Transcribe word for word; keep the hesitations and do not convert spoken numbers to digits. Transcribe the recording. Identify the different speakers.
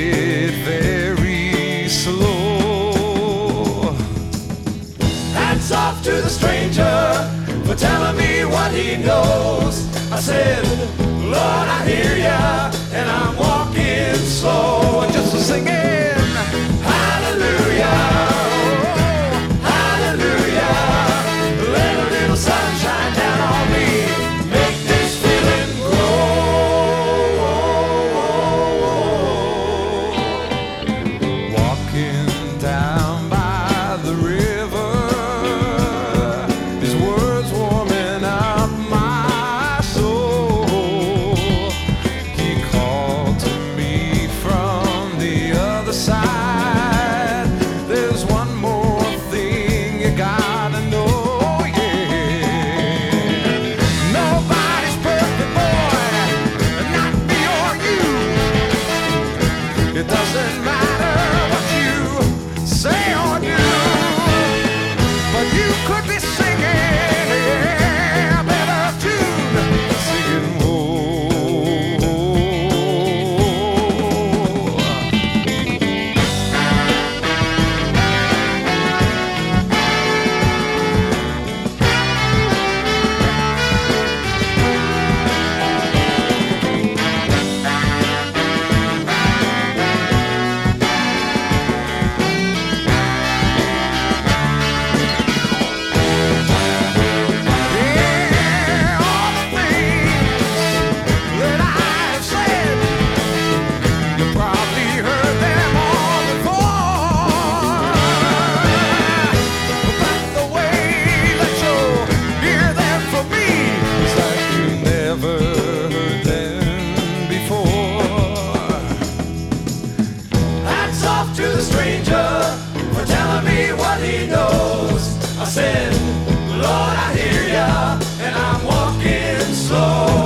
Speaker 1: it very slow.
Speaker 2: Hats off to the stranger for telling me what he knows. I said, Lord, I hear ya, and I'm walking slow.
Speaker 1: Just singing
Speaker 2: Hallelujah, hallelujah. Let a little sunshine down on me, make this feeling grow.
Speaker 1: walking down by the river. His words warming up my soul. He called to me from the other side. There's one more thing you gotta know, yeah. Nobody's perfect, boy, not me or you. It doesn't matter what you say or do, but you could be singing yeah, a better tune, singing whoa. Yeah, all the things that I've said, you probably heard them all before. But the way that you hear them from me is like you never heard them before.
Speaker 2: Hats off to the stranger for telling me what he knows. I said, Lord, I hear ya, and I'm walking slow.